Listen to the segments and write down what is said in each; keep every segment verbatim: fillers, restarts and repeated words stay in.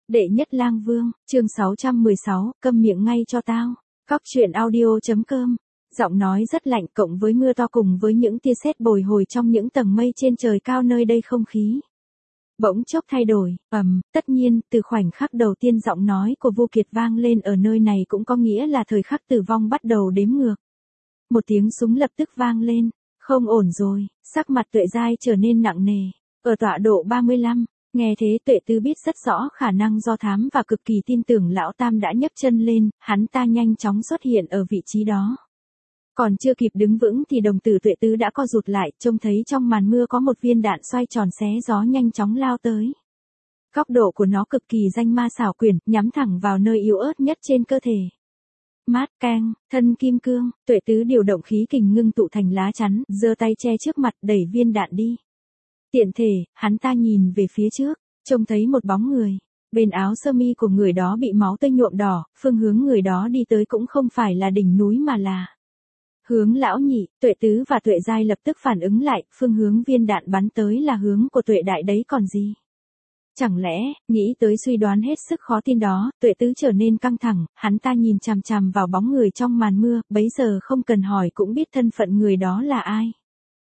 Đệ nhất lang vương, chương sáu trăm mười sáu, câm miệng ngay cho tao. Cóc truyện audio.com. Giọng nói rất lạnh cộng với mưa to cùng với những tia sét bồi hồi trong những tầng mây trên trời cao nơi đây không khí bỗng chốc thay đổi, ầm, tất nhiên, từ khoảnh khắc đầu tiên giọng nói của Vô Kiệt vang lên ở nơi này cũng có nghĩa là thời khắc tử vong bắt đầu đếm ngược. Một tiếng súng lập tức vang lên, không ổn rồi, sắc mặt Tuệ Giai trở nên nặng nề, ở tọa độ ba mươi lăm. Nghe thế Tuệ Tứ biết rất rõ khả năng do thám và cực kỳ tin tưởng Lão Tam đã nhấc chân lên, hắn ta nhanh chóng xuất hiện ở vị trí đó. Còn chưa kịp đứng vững thì đồng tử Tuệ Tứ đã co rụt lại, trông thấy trong màn mưa có một viên đạn xoay tròn xé gió nhanh chóng lao tới. Góc độ của nó cực kỳ danh ma xảo quyển, nhắm thẳng vào nơi yếu ớt nhất trên cơ thể. Mát keng, thân kim cương, Tuệ Tứ điều động khí kình ngưng tụ thành lá chắn, giơ tay che trước mặt đẩy viên đạn đi. Tiện thể, hắn ta nhìn về phía trước, trông thấy một bóng người. Bên áo sơ mi của người đó bị máu tươi nhuộm đỏ, phương hướng người đó đi tới cũng không phải là đỉnh núi mà là hướng Lão Nhị. Tuệ Tứ và Tuệ Giai lập tức phản ứng lại, phương hướng viên đạn bắn tới là hướng của Tuệ Đại đấy còn gì. Chẳng lẽ, nghĩ tới suy đoán hết sức khó tin đó, Tuệ Tứ trở nên căng thẳng, hắn ta nhìn chằm chằm vào bóng người trong màn mưa, bấy giờ không cần hỏi cũng biết thân phận người đó là ai.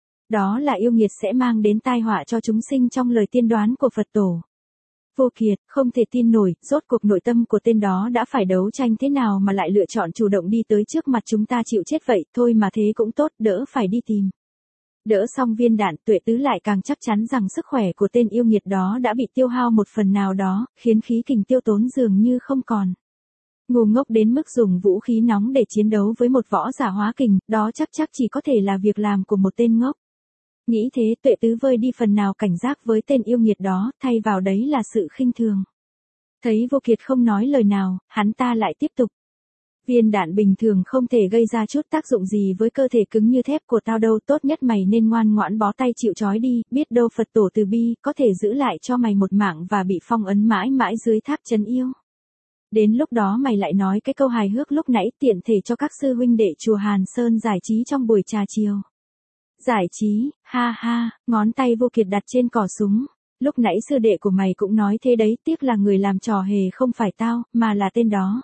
Đó là yêu nghiệt sẽ mang đến tai họa cho chúng sinh trong lời tiên đoán của Phật Tổ. Vô Kiệt, không thể tin nổi, rốt cuộc nội tâm của tên đó đã phải đấu tranh thế nào mà lại lựa chọn chủ động đi tới trước mặt chúng ta chịu chết vậy, thôi mà thế cũng tốt, đỡ phải đi tìm. Đỡ xong viên đạn, Tuệ Tứ lại càng chắc chắn rằng sức khỏe của tên yêu nghiệt đó đã bị tiêu hao một phần nào đó, khiến khí kình tiêu tốn dường như không còn. Ngu ngốc đến mức dùng vũ khí nóng để chiến đấu với một võ giả hóa kình, đó chắc chắc chỉ có thể là việc làm của một tên ngốc. Nghĩ thế Tuệ Tứ vơi đi phần nào cảnh giác với tên yêu nghiệt đó, thay vào đấy là sự khinh thường. Thấy Vô Kiệt không nói lời nào, hắn ta lại tiếp tục. Viên đạn bình thường không thể gây ra chút tác dụng gì với cơ thể cứng như thép của tao đâu, tốt nhất mày nên ngoan ngoãn bó tay chịu trói đi, biết đâu Phật Tổ từ bi, có thể giữ lại cho mày một mạng và bị phong ấn mãi mãi dưới tháp trấn yêu. Đến lúc đó mày lại nói cái câu hài hước lúc nãy tiện thể cho các sư huynh đệ chùa Hàn Sơn giải trí trong buổi trà chiều. Giải trí, ha ha, ngón tay Vô Kiệt đặt trên cò súng. Lúc nãy sư đệ của mày cũng nói thế đấy, tiếc là người làm trò hề không phải tao, mà là tên đó.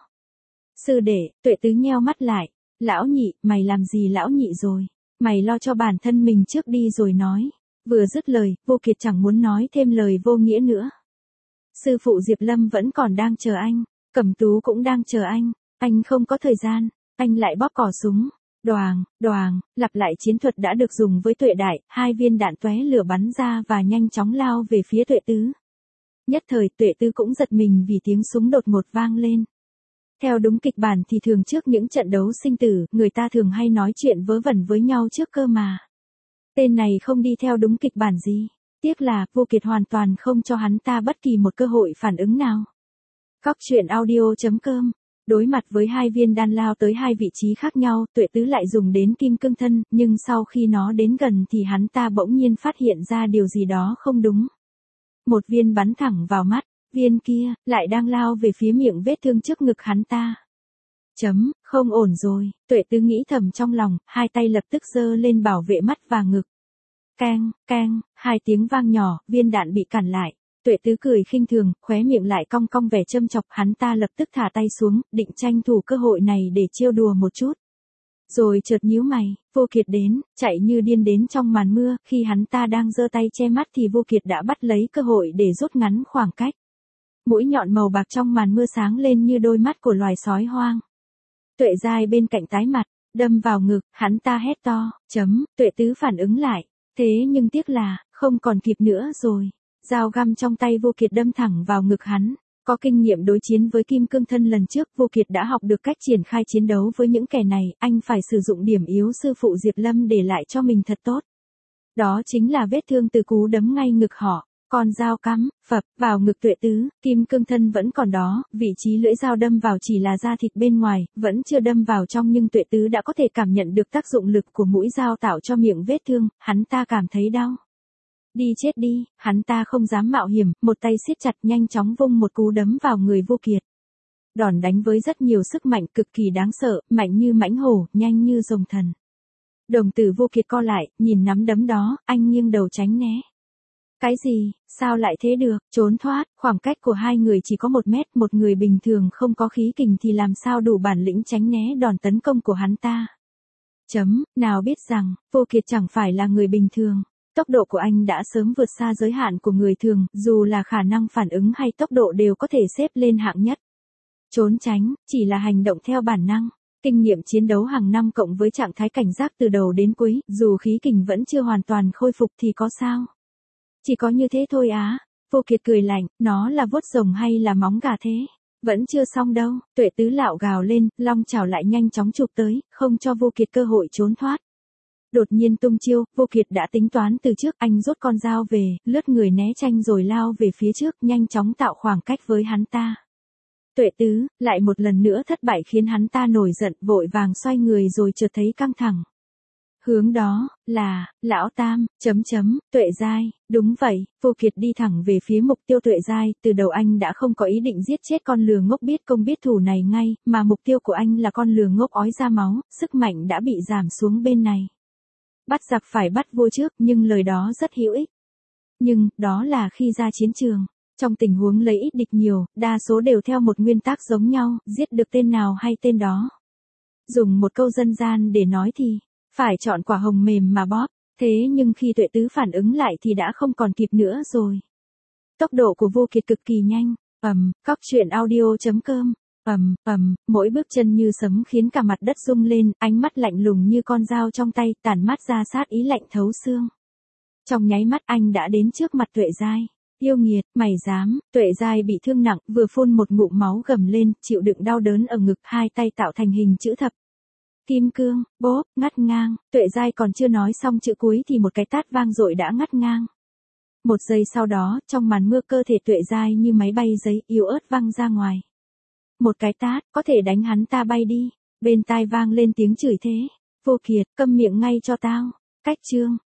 Sư đệ, Tuệ Tứ nheo mắt lại. Lão Nhị, mày làm gì Lão Nhị rồi? Mày lo cho bản thân mình trước đi rồi nói. Vừa dứt lời, Vô Kiệt chẳng muốn nói thêm lời vô nghĩa nữa. Sư phụ Diệp Lâm vẫn còn đang chờ anh. Cẩm Tú cũng đang chờ anh. Anh không có thời gian. Anh lại bóp cò súng. Đoàng, đoàng, lặp lại chiến thuật đã được dùng với Tuệ Đại, hai viên đạn tóe lửa bắn ra và nhanh chóng lao về phía Tuệ Tứ. Nhất thời Tuệ Tứ cũng giật mình vì tiếng súng đột ngột vang lên. Theo đúng kịch bản thì thường trước những trận đấu sinh tử, người ta thường hay nói chuyện vớ vẩn với nhau trước cơ mà. Tên này không đi theo đúng kịch bản gì, tiếc là Vô Kiệt hoàn toàn không cho hắn ta bất kỳ một cơ hội phản ứng nào. Cóc truyện audio.com. Đối mặt với hai viên đạn lao tới hai vị trí khác nhau, Tuệ Tứ lại dùng đến kim cương thân, nhưng sau khi nó đến gần thì hắn ta bỗng nhiên phát hiện ra điều gì đó không đúng. Một viên bắn thẳng vào mắt, viên kia, lại đang lao về phía miệng vết thương trước ngực hắn ta. Chấm, không ổn rồi, Tuệ Tứ nghĩ thầm trong lòng, hai tay lập tức giơ lên bảo vệ mắt và ngực. Keng, keng, hai tiếng vang nhỏ, viên đạn bị cản lại. Tuệ Tứ cười khinh thường, khóe miệng lại cong cong vẻ châm chọc, hắn ta lập tức thả tay xuống, định tranh thủ cơ hội này để trêu đùa một chút. Rồi chợt nhíu mày, Vô Kiệt đến, chạy như điên đến trong màn mưa, khi hắn ta đang giơ tay che mắt thì Vô Kiệt đã bắt lấy cơ hội để rút ngắn khoảng cách. Mũi nhọn màu bạc trong màn mưa sáng lên như đôi mắt của loài sói hoang. Tuệ Giai bên cạnh tái mặt, đâm vào ngực, hắn ta hét to, chấm, Tuệ Tứ phản ứng lại, thế nhưng tiếc là, không còn kịp nữa rồi. Dao găm trong tay Vô Kiệt đâm thẳng vào ngực hắn. Có kinh nghiệm đối chiến với kim cương thân lần trước, Vô Kiệt đã học được cách triển khai chiến đấu với những kẻ này, anh phải sử dụng điểm yếu sư phụ Diệp Lâm để lại cho mình thật tốt. Đó chính là vết thương từ cú đấm ngay ngực họ. Con dao cắm, phập, vào ngực Tuệ Tứ, kim cương thân vẫn còn đó, vị trí lưỡi dao đâm vào chỉ là da thịt bên ngoài, vẫn chưa đâm vào trong nhưng Tuệ Tứ đã có thể cảm nhận được tác dụng lực của mũi dao tạo cho miệng vết thương, hắn ta cảm thấy đau. Đi chết đi, hắn ta không dám mạo hiểm, một tay siết chặt nhanh chóng vung một cú đấm vào người Vô Kiệt. Đòn đánh với rất nhiều sức mạnh cực kỳ đáng sợ, mạnh như mãnh hổ, nhanh như rồng thần. Đồng tử Vô Kiệt co lại, nhìn nắm đấm đó, anh nghiêng đầu tránh né. Cái gì, sao lại thế được, trốn thoát, khoảng cách của hai người chỉ có một mét, một người bình thường không có khí kình thì làm sao đủ bản lĩnh tránh né đòn tấn công của hắn ta. Chấm, nào biết rằng, Vô Kiệt chẳng phải là người bình thường. Tốc độ của anh đã sớm vượt xa giới hạn của người thường, dù là khả năng phản ứng hay tốc độ đều có thể xếp lên hạng nhất. Trốn tránh, chỉ là hành động theo bản năng. Kinh nghiệm chiến đấu hàng năm cộng với trạng thái cảnh giác từ đầu đến cuối, dù khí kình vẫn chưa hoàn toàn khôi phục thì có sao? Chỉ có như thế thôi á. Vô Kiệt cười lạnh, nó là vuốt rồng hay là móng gà thế? Vẫn chưa xong đâu. Tuệ tứ lạo gào lên, long chảo lại nhanh chóng chụp tới, không cho Vô Kiệt cơ hội trốn thoát. Đột nhiên tung chiêu, Vô Kiệt đã tính toán từ trước, anh rút con dao về, lướt người né tranh rồi lao về phía trước, nhanh chóng tạo khoảng cách với hắn ta. Tuệ tứ, lại một lần nữa thất bại khiến hắn ta nổi giận, vội vàng xoay người rồi chợt thấy căng thẳng. Hướng đó, là, lão tam, chấm chấm, Tuệ Giai, đúng vậy, Vô Kiệt đi thẳng về phía mục tiêu Tuệ Giai, từ đầu anh đã không có ý định giết chết con lừa ngốc biết công biết thủ này ngay, mà mục tiêu của anh là con lừa ngốc ói ra máu, sức mạnh đã bị giảm xuống bên này. Bắt giặc phải bắt vua trước, nhưng lời đó rất hữu ích. Nhưng, đó là khi ra chiến trường. Trong tình huống lấy ít địch nhiều, đa số đều theo một nguyên tắc giống nhau, giết được tên nào hay tên đó. Dùng một câu dân gian để nói thì, phải chọn quả hồng mềm mà bóp, thế nhưng khi Tuệ tứ phản ứng lại thì đã không còn kịp nữa rồi. Tốc độ của Vô Kiệt cực kỳ nhanh, ầm, cóc truyện audio chấm com, ầm, ầm, mỗi bước chân như sấm khiến cả mặt đất rung lên, ánh mắt lạnh lùng như con dao trong tay, tản mát ra sát ý lạnh thấu xương. Trong nháy mắt anh đã đến trước mặt Tuệ Giai. Yêu nghiệt, mày dám, Tuệ Giai bị thương nặng, vừa phun một ngụm máu gầm lên, chịu đựng đau đớn ở ngực, hai tay tạo thành hình chữ thập. Kim cương, bốp, ngắt ngang, Tuệ Giai còn chưa nói xong chữ cuối thì một cái tát vang dội đã ngắt ngang. Một giây sau đó, trong màn mưa cơ thể Tuệ Giai như máy bay giấy, yếu ớt văng ra ngoài. Một cái tát, có thể đánh hắn ta bay đi. Bên tai vang lên tiếng chửi thế. Vô Kiệt, câm miệng ngay cho tao. Cách chương.